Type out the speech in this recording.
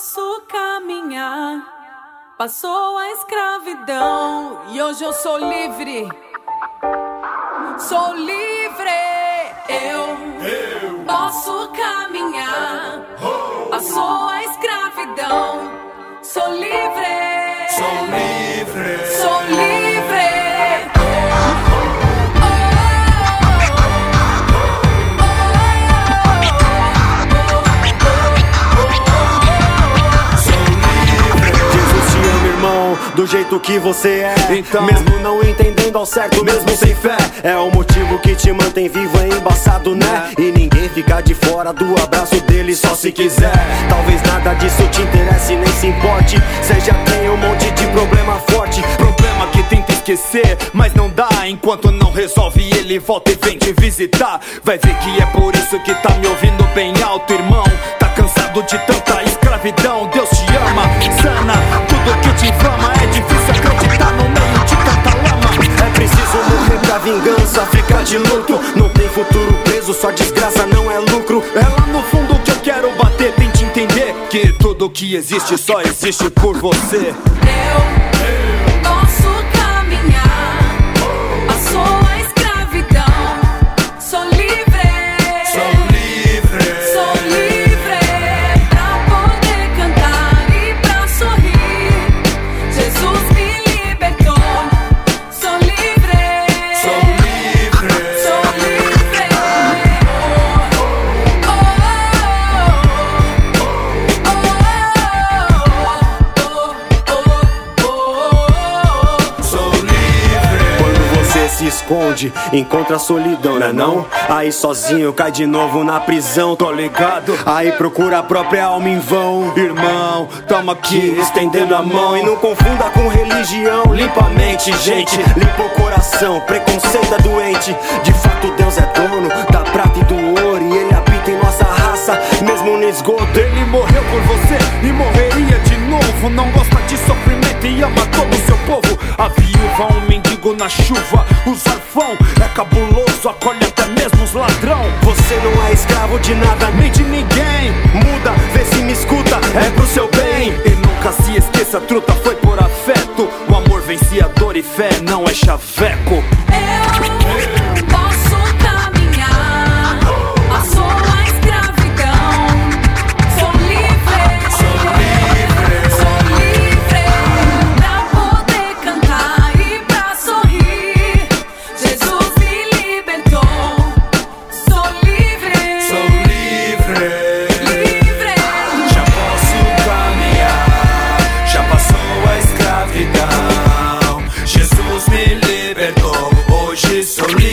posso caminhar. Passou a escravidão e hoje eu sou livre. Sou livre, eu posso caminhar. Passou a escravidão, sou livre. Sou livre. Sou livre. Do jeito que você é, então, mesmo não entendendo ao certo, mesmo sem fé, é o motivo que te mantém vivo, é embaçado, né? E ninguém fica de fora do abraço dele só se quiser. Talvez nada disso te interesse nem se importe. Cê já tem um monte de problema forte, problema que tenta esquecer, mas não dá. Enquanto não resolve, ele volta e vem te visitar. Vai ver que é por isso que tá me ouvindo bem alto, irmão. Tá cansado de tanta escravidão. Deus te ama, sana tudo que te inflama. É difícil acreditar no meio de tanta lama. É preciso morrer pra vingança, ficar de luto. Não tem futuro preso, só desgraça não é lucro. É lá no fundo que eu quero bater. Tente entender que tudo que existe só existe por você. Eu posso caminhar. Passou a escravidão, sou livre. Sou livre. Sou livre pra poder cantar e pra sorrir. Jesus me libertou. Sou livre. Sou livre. Sou livre. Sou livre. Quando você se esconde, encontra a solidão, né não? Aí sozinho cai de novo na prisão, tô ligado? Aí procura a própria alma em vão. Irmão, tamo aqui Estendendo a mão e não confunda com religião. Limpa a mente, gente, limpa o coração. Preconceito é doente. De fato Deus é dono da prata e do ouro, e ele habita em nossa raça, mesmo no esgoto. Ele morreu por você e morreria de novo. Não gosta de sofrimento e ama todo o seu povo. A viúva, um mendigo na chuva. O órfão é cabuloso, acolhe até mesmo os ladrão. Você não é escravo de nada, Nem de ninguém. muda, vê se me escuta, é pro seu bem. E nunca se esqueça, truta foi por afeto. O amor vence a dor e fé não é chaveco. Eu posso caminhar. Passou a escravidão, sou livre. Sou livre. Sou livre pra poder cantar e pra sorrir. Jesus me libertou. Sou livre. Sou livre. Livre. Já posso caminhar, já passou a escravidão. Jesus me libertou, hoje sou livre.